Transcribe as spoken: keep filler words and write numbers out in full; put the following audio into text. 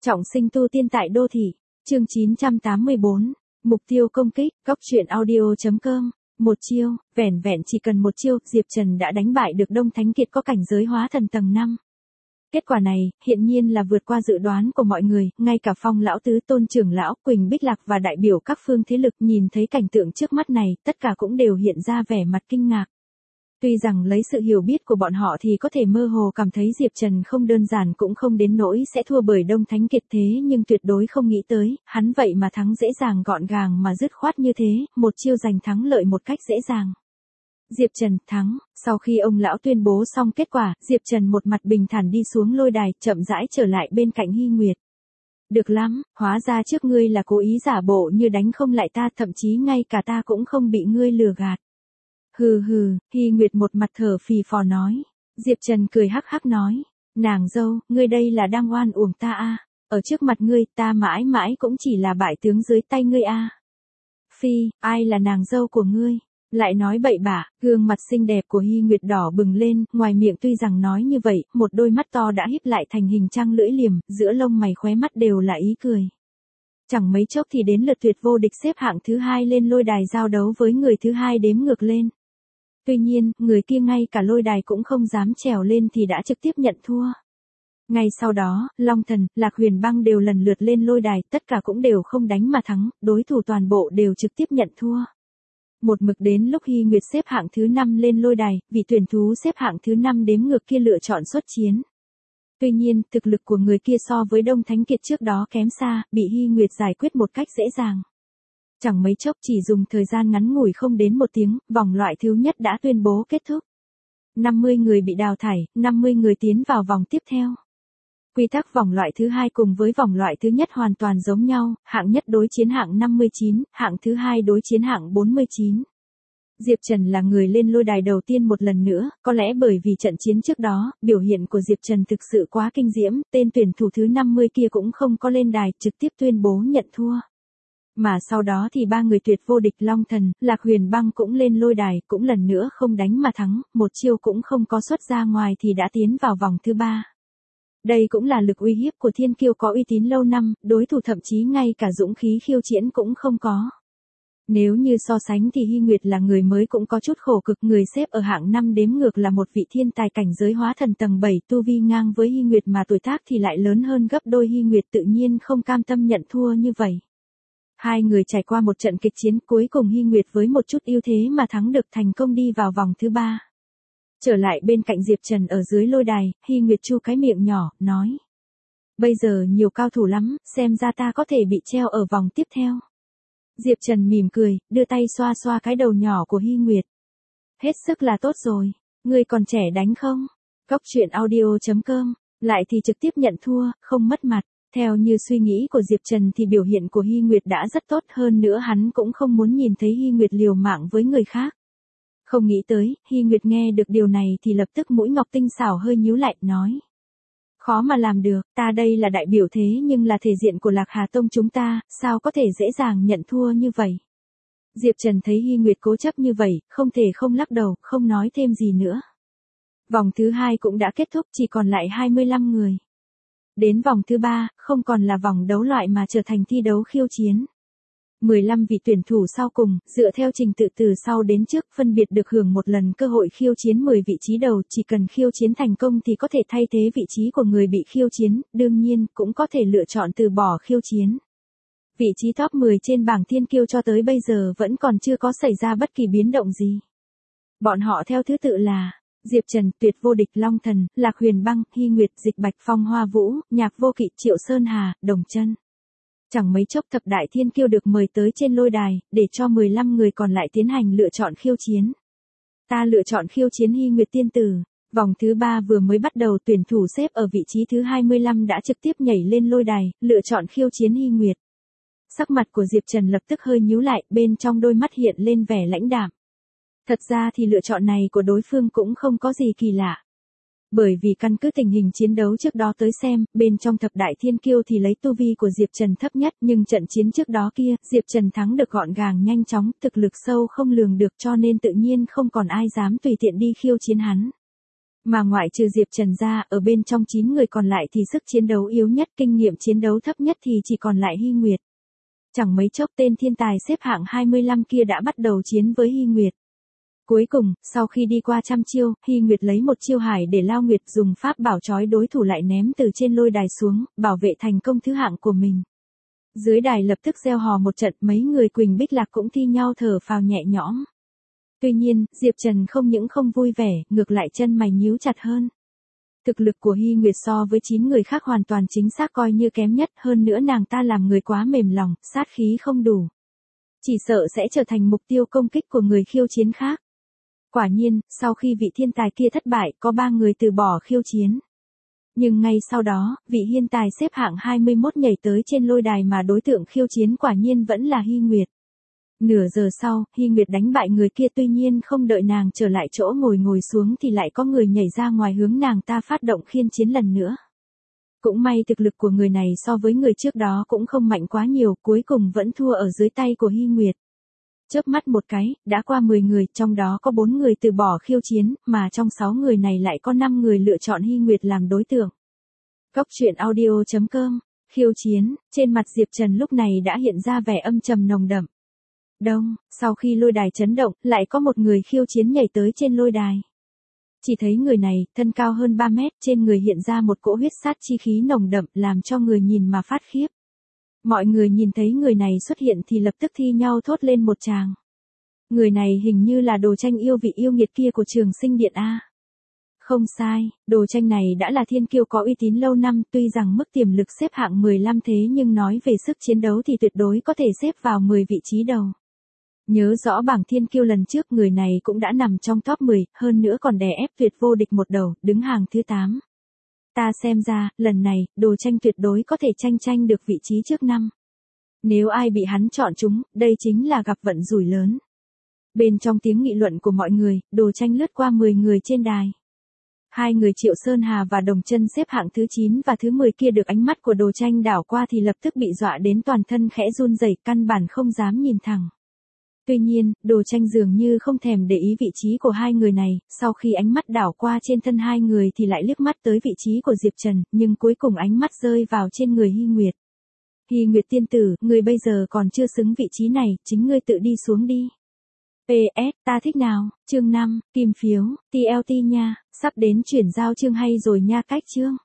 Trọng sinh tu tiên tại đô thị, chương chín trăm tám mươi bốn, mục tiêu công kích, góc truyện audio.com, một chiêu, vẻn vẹn chỉ cần một chiêu, Diệp Trần đã đánh bại được Đông Thánh Kiệt có cảnh giới hóa thần tầng năm. Kết quả này, hiện nhiên là vượt qua dự đoán của mọi người, ngay cả Phong lão tứ, Tôn trưởng lão, Quỳnh Bích Lạc và đại biểu các phương thế lực nhìn thấy cảnh tượng trước mắt này, tất cả cũng đều hiện ra vẻ mặt kinh ngạc. Tuy rằng lấy sự hiểu biết của bọn họ thì có thể mơ hồ cảm thấy Diệp Trần không đơn giản cũng không đến nỗi sẽ thua bởi Đông Thánh Kiệt thế nhưng tuyệt đối không nghĩ tới, hắn vậy mà thắng dễ dàng gọn gàng mà dứt khoát như thế, một chiêu giành thắng lợi một cách dễ dàng. Diệp Trần thắng, sau khi ông lão tuyên bố xong kết quả, Diệp Trần một mặt bình thản đi xuống lôi đài, chậm rãi trở lại bên cạnh Hy Nguyệt. Được lắm, hóa ra trước ngươi là cố ý giả bộ như đánh không lại ta, thậm chí ngay cả ta cũng không bị ngươi lừa gạt. Hừ hừ, Hy Nguyệt một mặt thở phì phò nói. Diệp Trần cười hắc hắc nói, nàng dâu, ngươi đây là đang oan uổng ta à, ở trước mặt ngươi ta mãi mãi cũng chỉ là bại tướng dưới tay ngươi à. Phi, ai là nàng dâu của ngươi? Lại nói bậy bạ, gương mặt xinh đẹp của Hy Nguyệt đỏ bừng lên, ngoài miệng tuy rằng nói như vậy, một đôi mắt to đã híp lại thành hình trăng lưỡi liềm, giữa lông mày khóe mắt đều là ý cười. Chẳng mấy chốc thì đến lượt Tuyệt Vô Địch xếp hạng thứ hai lên lôi đài giao đấu với người thứ hai đếm ngược lên. Tuy nhiên, người kia ngay cả lôi đài cũng không dám trèo lên thì đã trực tiếp nhận thua. Ngay sau đó, Long Thần, Lạc Huyền Băng đều lần lượt lên lôi đài, tất cả cũng đều không đánh mà thắng, đối thủ toàn bộ đều trực tiếp nhận thua. Một mực đến lúc Hy Nguyệt xếp hạng thứ năm lên lôi đài, vị tuyển thú xếp hạng thứ năm đếm ngược kia lựa chọn xuất chiến. Tuy nhiên, thực lực của người kia so với Đông Thánh Kiệt trước đó kém xa, bị Hy Nguyệt giải quyết một cách dễ dàng. Chẳng mấy chốc chỉ dùng thời gian ngắn ngủi không đến một tiếng, vòng loại thứ nhất đã tuyên bố kết thúc. năm mươi người bị đào thải, năm mươi người tiến vào vòng tiếp theo. Quy tắc vòng loại thứ hai cùng với vòng loại thứ nhất hoàn toàn giống nhau, hạng nhất đối chiến hạng năm mươi chín, hạng thứ hai đối chiến hạng bốn mươi chín. Diệp Trần là người lên lôi đài đầu tiên một lần nữa, có lẽ bởi vì trận chiến trước đó, biểu hiện của Diệp Trần thực sự quá kinh diễm, tên tuyển thủ thứ năm mươi kia cũng không có lên đài, trực tiếp tuyên bố nhận thua. Mà sau đó thì ba người Tuyệt Vô Địch, Long Thần, Lạc Huyền Băng cũng lên lôi đài, cũng lần nữa không đánh mà thắng, một chiêu cũng không có xuất ra ngoài thì đã tiến vào vòng thứ ba. Đây cũng là lực uy hiếp của thiên kiêu có uy tín lâu năm, đối thủ thậm chí ngay cả dũng khí khiêu chiến cũng không có. Nếu như so sánh thì Hy Nguyệt là người mới cũng có chút khổ cực, người xếp ở hạng năm đếm ngược là một vị thiên tài cảnh giới hóa thần tầng bảy, tu vi ngang với Hy Nguyệt mà tuổi tác thì lại lớn hơn gấp đôi, Hy Nguyệt tự nhiên không cam tâm nhận thua như vậy. Hai người trải qua một trận kịch chiến, cuối cùng Hy Nguyệt với một chút ưu thế mà thắng được, thành công đi vào vòng thứ ba. Trở lại bên cạnh Diệp Trần ở dưới lôi đài, Hy Nguyệt chu cái miệng nhỏ, nói. Bây giờ nhiều cao thủ lắm, xem ra ta có thể bị treo ở vòng tiếp theo. Diệp Trần mỉm cười, đưa tay xoa xoa cái đầu nhỏ của Hy Nguyệt. Hết sức là tốt rồi, ngươi còn trẻ đánh không? Góc truyện audio.com, lại thì trực tiếp nhận thua, không mất mặt. Theo như suy nghĩ của Diệp Trần thì biểu hiện của Hy Nguyệt đã rất tốt, hơn nữa hắn cũng không muốn nhìn thấy Hy Nguyệt liều mạng với người khác. Không nghĩ tới, Hy Nguyệt nghe được điều này thì lập tức mũi ngọc tinh xảo hơi nhíu lại, nói. Khó mà làm được, ta đây là đại biểu thế nhưng là thể diện của Lạc Hà Tông chúng ta, sao có thể dễ dàng nhận thua như vậy. Diệp Trần thấy Hy Nguyệt cố chấp như vậy, không thể không lắc đầu, không nói thêm gì nữa. Vòng thứ hai cũng đã kết thúc, chỉ còn lại hai mươi lăm người. Đến vòng thứ ba, không còn là vòng đấu loại mà trở thành thi đấu khiêu chiến. mười lăm vị tuyển thủ sau cùng, dựa theo trình tự từ sau đến trước, phân biệt được hưởng một lần cơ hội khiêu chiến mười vị trí đầu, chỉ cần khiêu chiến thành công thì có thể thay thế vị trí của người bị khiêu chiến, đương nhiên, cũng có thể lựa chọn từ bỏ khiêu chiến. Vị trí top mười trên bảng thiên kiêu cho tới bây giờ vẫn còn chưa có xảy ra bất kỳ biến động gì. Bọn họ theo thứ tự là Diệp Trần, Tuyệt Vô Địch, Long Thần, Lạc Huyền Băng, Hy Nguyệt, Dịch Bạch, Phong Hoa Vũ, Nhạc Vô Kỵ, Triệu Sơn Hà, Đồng Chân. Chẳng mấy chốc thập đại thiên kiêu được mời tới trên lôi đài, để cho mười lăm người còn lại tiến hành lựa chọn khiêu chiến. Ta lựa chọn khiêu chiến Hy Nguyệt tiên tử. Vòng thứ ba vừa mới bắt đầu, tuyển thủ xếp ở vị trí thứ hai mươi lăm đã trực tiếp nhảy lên lôi đài, lựa chọn khiêu chiến Hy Nguyệt. Sắc mặt của Diệp Trần lập tức hơi nhíu lại, bên trong đôi mắt hiện lên vẻ lãnh đạm. Thật ra thì lựa chọn này của đối phương cũng không có gì kỳ lạ. Bởi vì căn cứ tình hình chiến đấu trước đó tới xem, bên trong thập đại thiên kiêu thì lấy tu vi của Diệp Trần thấp nhất, nhưng trận chiến trước đó kia, Diệp Trần thắng được gọn gàng nhanh chóng, thực lực sâu không lường được cho nên tự nhiên không còn ai dám tùy tiện đi khiêu chiến hắn. Mà ngoại trừ Diệp Trần ra, ở bên trong chín người còn lại thì sức chiến đấu yếu nhất, kinh nghiệm chiến đấu thấp nhất thì chỉ còn lại Hy Nguyệt. Chẳng mấy chốc tên thiên tài xếp hạng hai mươi lăm kia đã bắt đầu chiến với Hy Nguyệt. Cuối cùng, sau khi đi qua trăm chiêu, Hy Nguyệt lấy một chiêu hải để lao nguyệt, dùng pháp bảo trói đối thủ lại ném từ trên lôi đài xuống, bảo vệ thành công thứ hạng của mình. Dưới đài lập tức reo hò một trận, mấy người Quỳnh Bích Lạc cũng thi nhau thở phào nhẹ nhõm. Tuy nhiên, Diệp Trần không những không vui vẻ, ngược lại chân mày nhíu chặt hơn. Thực lực của Hy Nguyệt so với chín người khác hoàn toàn chính xác coi như kém nhất, hơn nữa nàng ta làm người quá mềm lòng, sát khí không đủ. Chỉ sợ sẽ trở thành mục tiêu công kích của người khiêu chiến khác. Quả nhiên, sau khi vị thiên tài kia thất bại, có ba người từ bỏ khiêu chiến. Nhưng ngay sau đó, vị thiên tài xếp hạng hai mươi mốt nhảy tới trên lôi đài mà đối tượng khiêu chiến quả nhiên vẫn là Hy Nguyệt. Nửa giờ sau, Hy Nguyệt đánh bại người kia, tuy nhiên không đợi nàng trở lại chỗ ngồi ngồi xuống thì lại có người nhảy ra ngoài hướng nàng ta phát động khiên chiến lần nữa. Cũng may thực lực của người này so với người trước đó cũng không mạnh quá nhiều, cuối cùng vẫn thua ở dưới tay của Hy Nguyệt. Chớp mắt một cái, đã qua mười người, trong đó có bốn người từ bỏ khiêu chiến, mà trong sáu người này lại có năm người lựa chọn Hy Nguyệt làm đối tượng. Cốc truyện audio chấm com, khiêu chiến, trên mặt Diệp Trần lúc này đã hiện ra vẻ âm trầm nồng đậm. Đông, sau khi lôi đài chấn động, lại có một người khiêu chiến nhảy tới trên lôi đài. Chỉ thấy người này, thân cao hơn ba mét, trên người hiện ra một cỗ huyết sát chi khí nồng đậm, làm cho người nhìn mà phát khiếp. Mọi người nhìn thấy người này xuất hiện thì lập tức thi nhau thốt lên một tràng. Người này hình như là Đồ Tranh yêu vị yêu nghiệt kia của Trường Sinh Điện A. Không sai, Đồ Tranh này đã là thiên kiêu có uy tín lâu năm, tuy rằng mức tiềm lực xếp hạng mười lăm thế nhưng nói về sức chiến đấu thì tuyệt đối có thể xếp vào mười vị trí đầu. Nhớ rõ bảng thiên kiêu lần trước người này cũng đã nằm trong top mười, hơn nữa còn đè ép Tuyệt Vô Địch một đầu, đứng hàng thứ tám. Ta xem ra, lần này, Đồ Tranh tuyệt đối có thể tranh tranh được vị trí trước năm. Nếu ai bị hắn chọn chúng, đây chính là gặp vận rủi lớn. Bên trong tiếng nghị luận của mọi người, Đồ Tranh lướt qua mười người trên đài. Hai người Triệu Sơn Hà và Đồng Chân xếp hạng thứ chín và thứ mười kia được ánh mắt của Đồ Tranh đảo qua thì lập tức bị dọa đến toàn thân khẽ run rẩy, căn bản không dám nhìn thẳng. Tuy nhiên, Đồ Tranh dường như không thèm để ý vị trí của hai người này, sau khi ánh mắt đảo qua trên thân hai người thì lại liếc mắt tới vị trí của Diệp Trần, nhưng cuối cùng ánh mắt rơi vào trên người Hy Nguyệt. Hy Nguyệt tiên tử, người bây giờ còn chưa xứng vị trí này, chính ngươi tự đi xuống đi. pê ét, ta thích nào, chương năm, kim phiếu, tê lờ tê nha, sắp đến chuyển giao chương hay rồi nha, cách chương.